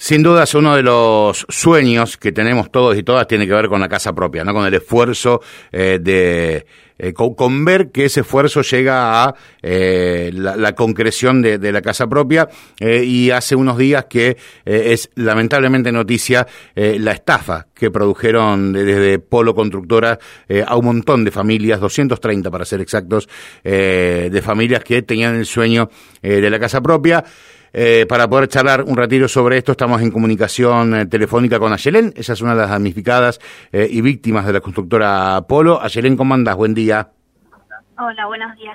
Sin duda es uno de los sueños que tenemos todos y todas, tiene que ver con la casa propia, ¿no? Con el esfuerzo con ver que ese esfuerzo llega a la concreción de la casa propia, y hace unos días que es lamentablemente noticia la estafa que produjeron desde Polo Constructora a un montón de familias, 230 para ser exactos, de familias que tenían el sueño de la casa propia. Para poder charlar un ratito sobre esto, estamos en comunicación telefónica con Ayelén. Ella es una de las damnificadas y víctimas de la constructora Polo. Ayelén, ¿cómo andás? Buen día. Hola, buenos días.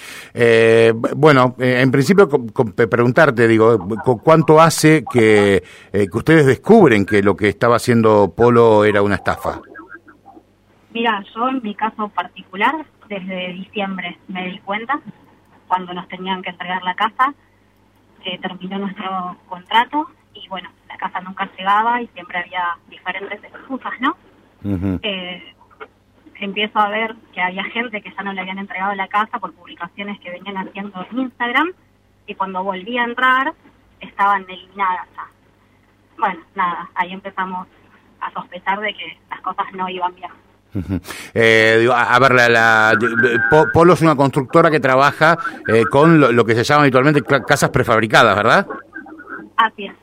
En principio preguntarte, ¿cuánto hace que ustedes descubren que lo que estaba haciendo Polo era una estafa? Mira, yo en mi caso particular, desde diciembre me di cuenta, cuando nos tenían que entregar la casa. Terminó nuestro contrato y bueno, la casa nunca llegaba y siempre había diferentes excusas, ¿no? Uh-huh. Empiezo a ver que había gente que ya no le habían entregado la casa por publicaciones que venían haciendo en Instagram, y cuando volví a entrar estaban eliminadas ya. Bueno, nada, ahí empezamos a sospechar de que las cosas no iban bien. Uh-huh. Polo es una constructora que trabaja con lo que se llama habitualmente casas prefabricadas, ¿verdad? Así es.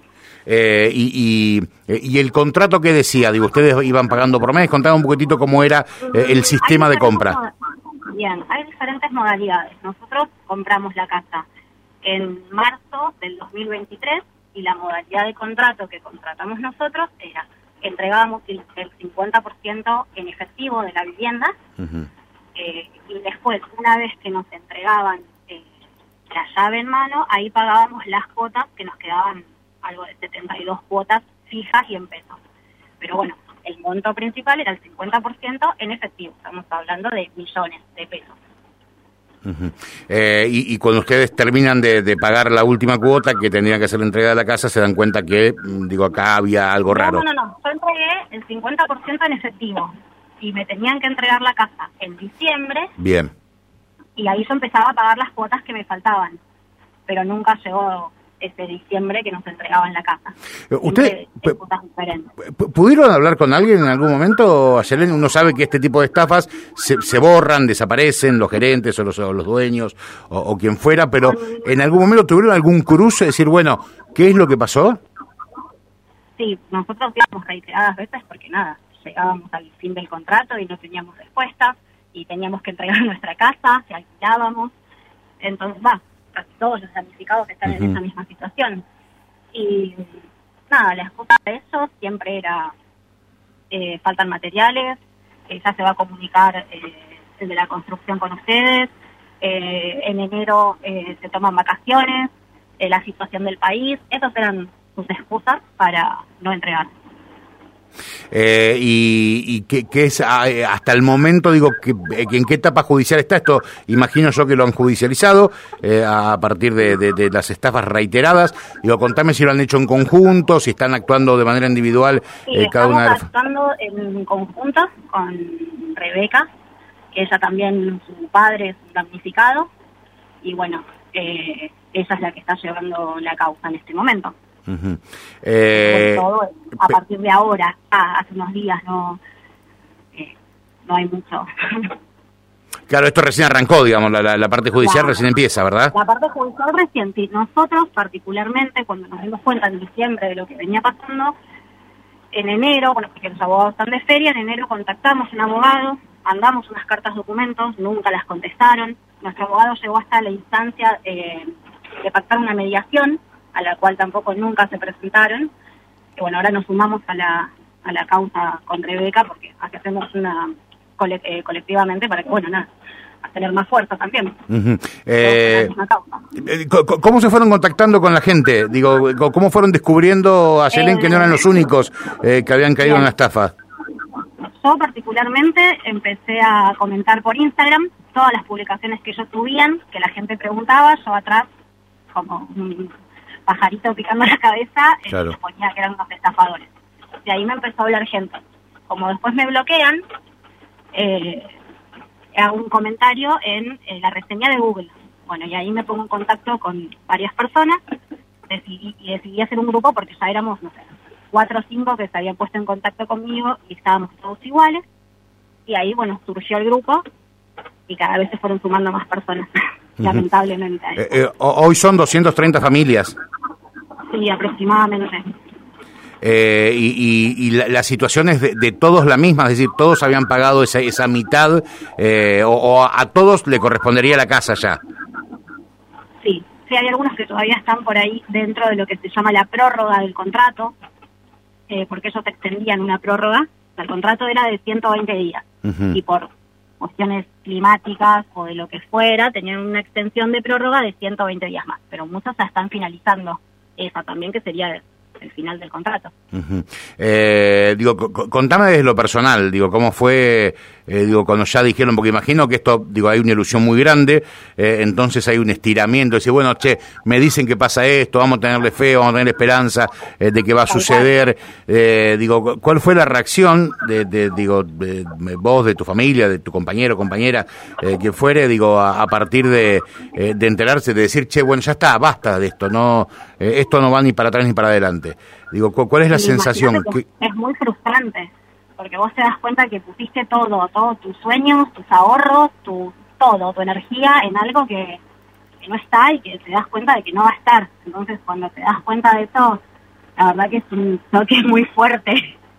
Y el contrato, ¿qué decía? Ustedes iban pagando por mes. Contame un poquitito cómo era el sistema de compra. Bien, hay diferentes modalidades. Nosotros compramos la casa en marzo del 2023 y la modalidad de contrato que contratamos nosotros era: entregábamos el 50% en efectivo de la vivienda. Uh-huh. Y después, una vez que nos entregaban la llave en mano, ahí pagábamos las cuotas, que nos quedaban algo de 72 cuotas fijas y en pesos. Pero bueno, el monto principal era el 50% en efectivo. Estamos hablando de millones de pesos. Uh-huh. Y cuando ustedes terminan de pagar la última cuota que tendrían que hacer la entrega de la casa, se dan cuenta que, acá había algo raro. No. Yo entregué el 50% en efectivo y me tenían que entregar la casa en diciembre. Bien. Y ahí yo empezaba a pagar las cuotas que me faltaban, pero nunca llegó ese diciembre que nos entregaban la casa. ¿Usted pudieron hablar con alguien en algún momento, Ayelén? Uno sabe que este tipo de estafas se borran, desaparecen los gerentes o los dueños o quien fuera, pero ¿en algún momento tuvieron algún cruce? Decir, bueno, ¿qué es lo que pasó? Sí, nosotros íbamos reiteradas veces porque llegábamos al fin del contrato y no teníamos respuesta y teníamos que entregar nuestra casa, si alquilábamos. Entonces, casi todos los damnificados están en esa misma situación. Y la excusa de eso siempre era faltan materiales, ya se va a comunicar el de la construcción con ustedes, en enero se toman vacaciones, la situación del país. Esas eran sus excusas para no entregar. Y que es hasta el momento, ¿en qué etapa judicial está esto? Imagino yo que lo han judicializado a partir de las estafas reiteradas. Contame si lo han hecho en conjunto, si están actuando de manera individual. Sí, cada una de estamos actuando en conjunto con Rebeca, que ella también, su padre es un damnificado, y bueno, ella es la que está llevando la causa en este momento. Uh-huh. Todo, a partir de ahora, hace unos días no hay mucho. Claro, esto recién arrancó, la parte judicial recién empieza, ¿verdad? La parte judicial recién, sí. Nosotros particularmente, cuando nos dimos cuenta en diciembre de lo que venía pasando, en enero, porque los abogados están de feria, en enero contactamos a un abogado, mandamos unas cartas documentos, nunca las contestaron. Nuestro abogado llegó hasta la instancia de pactar una mediación, a la cual tampoco nunca se presentaron. Y bueno, ahora nos sumamos a la causa con Rebeca, porque hacemos una colectivamente para que, a tener más fuerza también. Uh-huh. ¿Cómo se fueron contactando con la gente? ¿Cómo fueron descubriendo, Ayelén, que no eran los únicos que habían caído en la estafa? Yo particularmente empecé a comentar por Instagram todas las publicaciones que ellos subían, que la gente preguntaba, yo atrás, como pajarito picando la cabeza, claro. Se ponía que eran unos estafadores. De ahí me empezó a hablar gente. Como después me bloquean, hago un comentario en la reseña de Google. Bueno, y ahí me pongo en contacto con varias personas, y decidí hacer un grupo porque ya éramos, no sé, 4 o 5 que se habían puesto en contacto conmigo y estábamos todos iguales. Y ahí, bueno, surgió el grupo y cada vez se fueron sumando más personas, lamentablemente. Hoy son 230 familias. Sí, aproximadamente. Y la situación es de todos la misma, es decir, todos habían pagado esa mitad, o a todos le correspondería la casa ya. Sí, hay algunos que todavía están por ahí dentro de lo que se llama la prórroga del contrato, porque ellos extendían una prórroga. El contrato era de 120 días y por cuestiones climáticas o de lo que fuera, tenían una extensión de prórroga de 120 días más, pero muchos ya están finalizando esa también, que sería el final del contrato. Digo, contame desde lo personal, digo, cómo fue, cuando ya dijeron, porque imagino que esto, hay una ilusión muy grande, entonces hay un estiramiento, decir, bueno, me dicen que pasa esto, vamos a tenerle fe, vamos a tener esperanza de que va a suceder, ¿cuál fue la reacción de vos, de tu familia, de tu compañero, compañera, que fuere, a partir de enterarse, de decir, bueno, ya está, basta de esto, no, esto no va ni para atrás ni para adelante? ¿Cuál es la sensación? Es muy frustrante, porque vos te das cuenta que pusiste todos tus sueños, tus ahorros, tu energía en algo que no está y que te das cuenta de que no va a estar. Entonces, cuando te das cuenta de eso, la verdad que es un toque muy fuerte.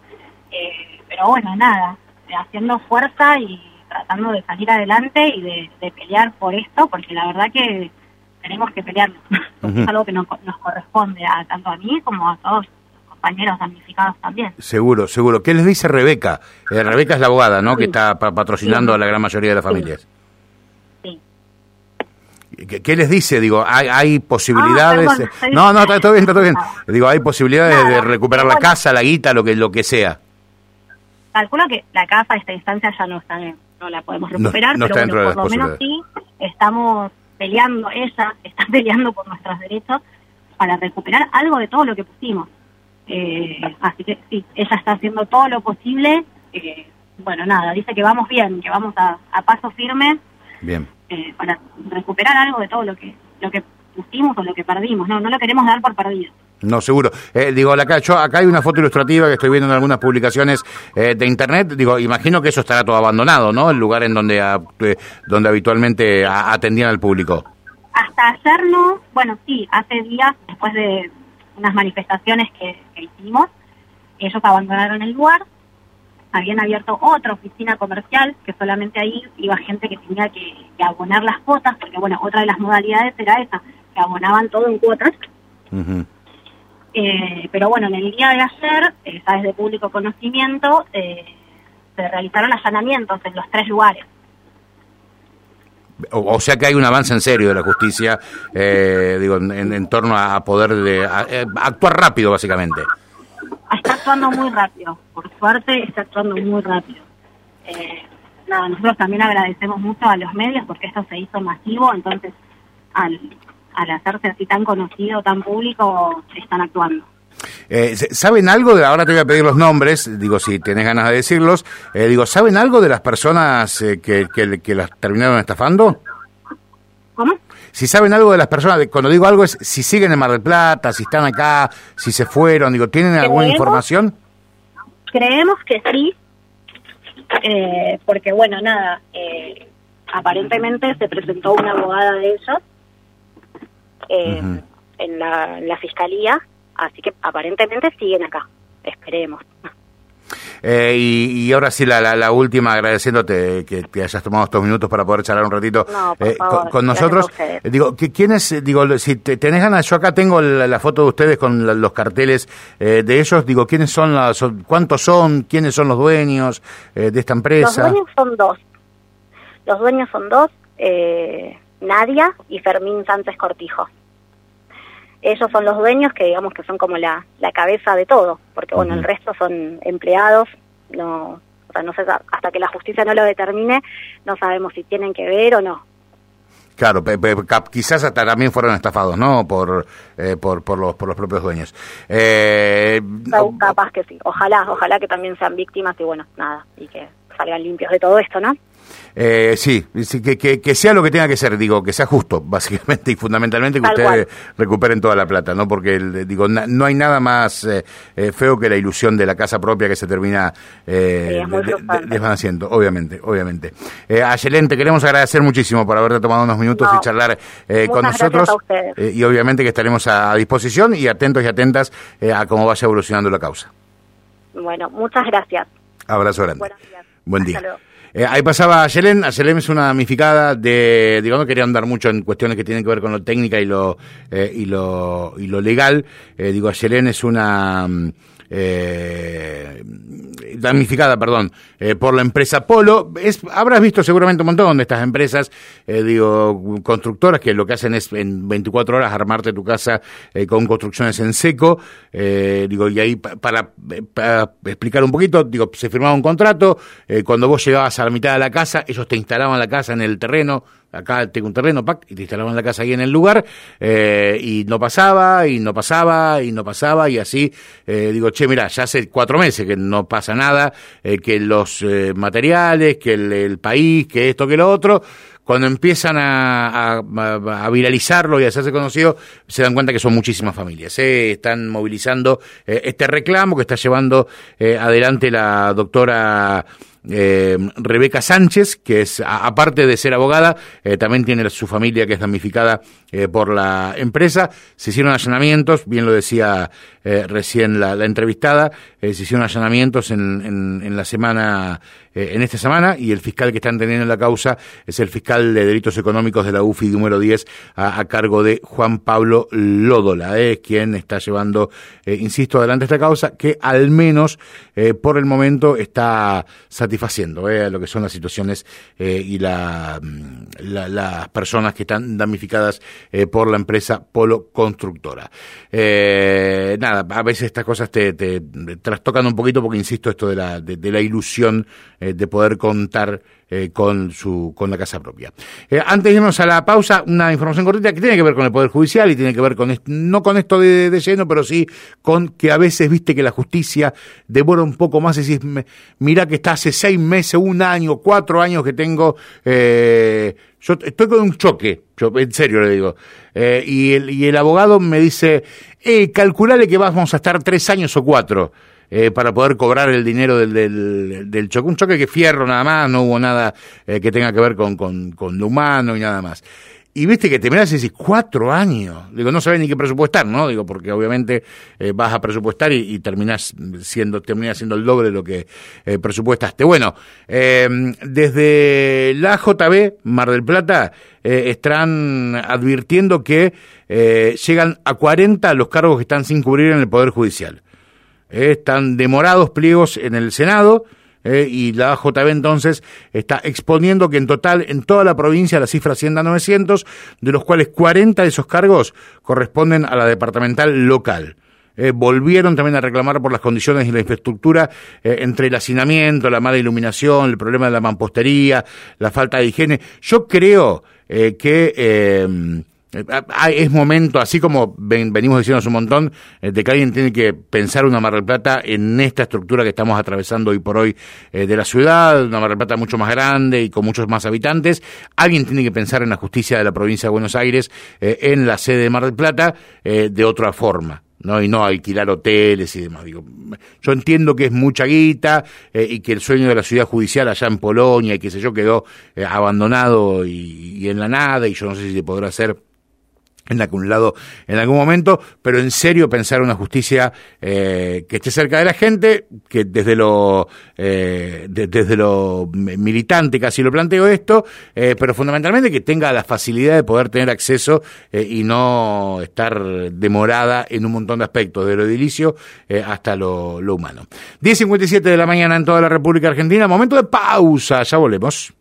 Pero bueno, nada, haciendo fuerza y tratando de salir adelante y de pelear por esto, porque la verdad que tenemos que pelearlo. Es algo que nos corresponde tanto a mí como a todos los compañeros damnificados también. Seguro. ¿Qué les dice Rebeca? Rebeca es la abogada, ¿no? Sí. Que está patrocinando a la gran mayoría de las familias. Sí. ¿Qué les dice? ¿Hay posibilidades? No, está todo bien. ¿Hay posibilidades de recuperar la casa, la guita, lo que sea? Calculo que la casa a esta instancia ya no la podemos recuperar, no pero está bueno, por lo menos sí estamos peleando, ella está peleando por nuestros derechos para recuperar algo de todo lo que pusimos. Así que sí, ella está haciendo todo lo posible. Bueno, nada, dice que vamos bien, que vamos a paso firme. Bien. Para recuperar algo de todo lo que pusimos o lo que perdimos. No lo queremos dar por perdido. No, seguro. Acá hay una foto ilustrativa que estoy viendo en algunas publicaciones de internet. Imagino que eso estará todo abandonado, ¿no? El lugar en donde habitualmente atendían al público. Hasta ayer no. Bueno, sí, hace días, después de unas manifestaciones que hicimos, ellos abandonaron el lugar. Habían abierto otra oficina comercial, que solamente ahí iba gente que tenía que abonar las cuotas, porque bueno, otra de las modalidades era esa, que abonaban todo en cuotas. Pero bueno, en el día de ayer, ya desde público conocimiento, se realizaron allanamientos en los 3 lugares. O sea que hay un avance en serio de la justicia, en torno a poder actuar rápido, básicamente. Está actuando muy rápido, por suerte está actuando muy rápido. Nosotros también agradecemos mucho a los medios porque esto se hizo masivo, entonces al hacerse así tan conocido, tan público, están actuando. ¿Saben algo ahora te voy a pedir los nombres, si tenés ganas de decirlos, ¿saben algo de las personas que las terminaron estafando? ¿Cómo? Si saben algo de las personas, cuando digo algo es si siguen en Mar del Plata, si están acá, si se fueron, ¿tienen alguna información? Creemos que sí, porque bueno, nada, aparentemente se presentó una abogada de ellos en la fiscalía, así que aparentemente siguen acá, esperemos. Y ahora sí, la última, agradeciéndote que te hayas tomado estos minutos para poder charlar un ratito con nosotros. ¿Quiénes, si tenés ganas, yo acá tengo la foto de ustedes con los carteles de ellos, ¿quiénes son, cuántos son, quiénes son los dueños de esta empresa? Los dueños son dos, Nadia y Fermín Sánchez Cortijo. Ellos son los dueños que digamos que son como la cabeza de todo, porque bueno, el resto son empleados, no sé, hasta que la justicia no lo determine, no sabemos si tienen que ver o no. Claro, quizás hasta también fueron estafados, ¿no? Por los propios dueños. Capaz que sí, ojalá que también sean víctimas y bueno, nada, y que salgan limpios de todo esto, ¿no? Sí, que sea lo que tenga que ser, digo, que sea justo, básicamente y fundamentalmente, que Tal ustedes cual. recuperen toda la plata, ¿no? Porque, digo, no hay nada más feo que la ilusión de la casa propia que se termina desvaneciendo, obviamente. A Yelén, te queremos agradecer muchísimo por haberte tomado unos minutos y charlar con nosotros. Y obviamente que estaremos a disposición y atentos y atentas a cómo vaya evolucionando la causa. Bueno, muchas gracias. Abrazo grande. Buenos días. Buen día. Hasta luego. Ahí pasaba Ayelen. Ayelen es una damnificada de, digamos, no quería andar mucho en cuestiones que tienen que ver con lo técnica y lo legal. Ayelen es una damnificada, por la empresa Polo. Habrás visto seguramente un montón de estas empresas, constructoras, que lo que hacen es en 24 horas armarte tu casa con construcciones en seco. Y ahí para explicar un poquito, se firmaba un contrato, cuando vos llegabas a la mitad de la casa, ellos te instalaban la casa en el terreno. Acá tengo un terreno, y te instalaban la casa ahí en el lugar, y no pasaba, y así, mira, ya hace 4 meses que no pasa nada, que los materiales, que el país, que esto, que lo otro. Cuando empiezan a viralizarlo y a hacerse conocido, se dan cuenta que son muchísimas familias. Están movilizando este reclamo que está llevando adelante la doctora Rebeca Sánchez, que es, aparte de ser abogada, también tiene su familia que es damnificada por la empresa. Se hicieron allanamientos, bien lo decía recién la entrevistada, se hicieron allanamientos en la semana, en esta semana, y el fiscal que están teniendo la causa es el fiscal de delitos económicos de la UFI número 10 a cargo de Juan Pablo Lódola, es quien está llevando, insisto, adelante esta causa que al menos por el momento está satisfaciendo lo que son las situaciones y las personas que están damnificadas por la empresa Polo Constructora. A veces estas cosas te trastocan un poquito porque, insisto, esto de la ilusión de poder contar con la casa propia. Antes de irnos a la pausa, una información cortita que tiene que ver con el Poder Judicial y tiene que ver con no con esto de lleno, pero sí con que a veces viste que la justicia demora un poco más y decís, mira que está hace 6 meses, 1 año, 4 años que tengo, yo estoy con un choque, yo en serio le digo, y el abogado me dice, calculale que vamos a estar 3 años o 4 para poder cobrar el dinero del choque. Un choque que fierro nada más, no hubo nada que tenga que ver con lo humano y nada más. Y viste que te mirás y decís, 4 años. Digo, no sabés ni qué presupuestar, ¿no? Digo, porque obviamente vas a presupuestar y terminás siendo el doble de lo que presupuestaste. Bueno, desde la JB, Mar del Plata, están advirtiendo que llegan a 40 los cargos que están sin cubrir en el Poder Judicial. Están demorados pliegos en el Senado, y la AJB entonces está exponiendo que en total en toda la provincia la cifra asciende a 900, de los cuales 40 de esos cargos corresponden a la departamental local. Volvieron también a reclamar por las condiciones y la infraestructura, entre el hacinamiento, la mala iluminación, el problema de la mampostería, la falta de higiene. Yo creo que es momento, así como venimos diciendo hace un montón, de que alguien tiene que pensar una Mar del Plata en esta estructura que estamos atravesando hoy por hoy de la ciudad, una Mar del Plata mucho más grande y con muchos más habitantes. Alguien tiene que pensar en la justicia de la provincia de Buenos Aires, en la sede de Mar del Plata, de otra forma, ¿no? Y no alquilar hoteles y demás. Digo, yo entiendo que es mucha guita, y que el sueño de la ciudad judicial allá en Polonia y qué sé yo quedó abandonado y en la nada, y yo no sé si se podrá hacer en algún lado en algún momento, pero en serio pensar una justicia que esté cerca de la gente, que desde lo militante casi lo planteo esto, pero fundamentalmente que tenga la facilidad de poder tener acceso y no estar demorada en un montón de aspectos, de lo edilicio hasta lo humano. 10:57 de la mañana en toda la República Argentina, momento de pausa, ya volvemos.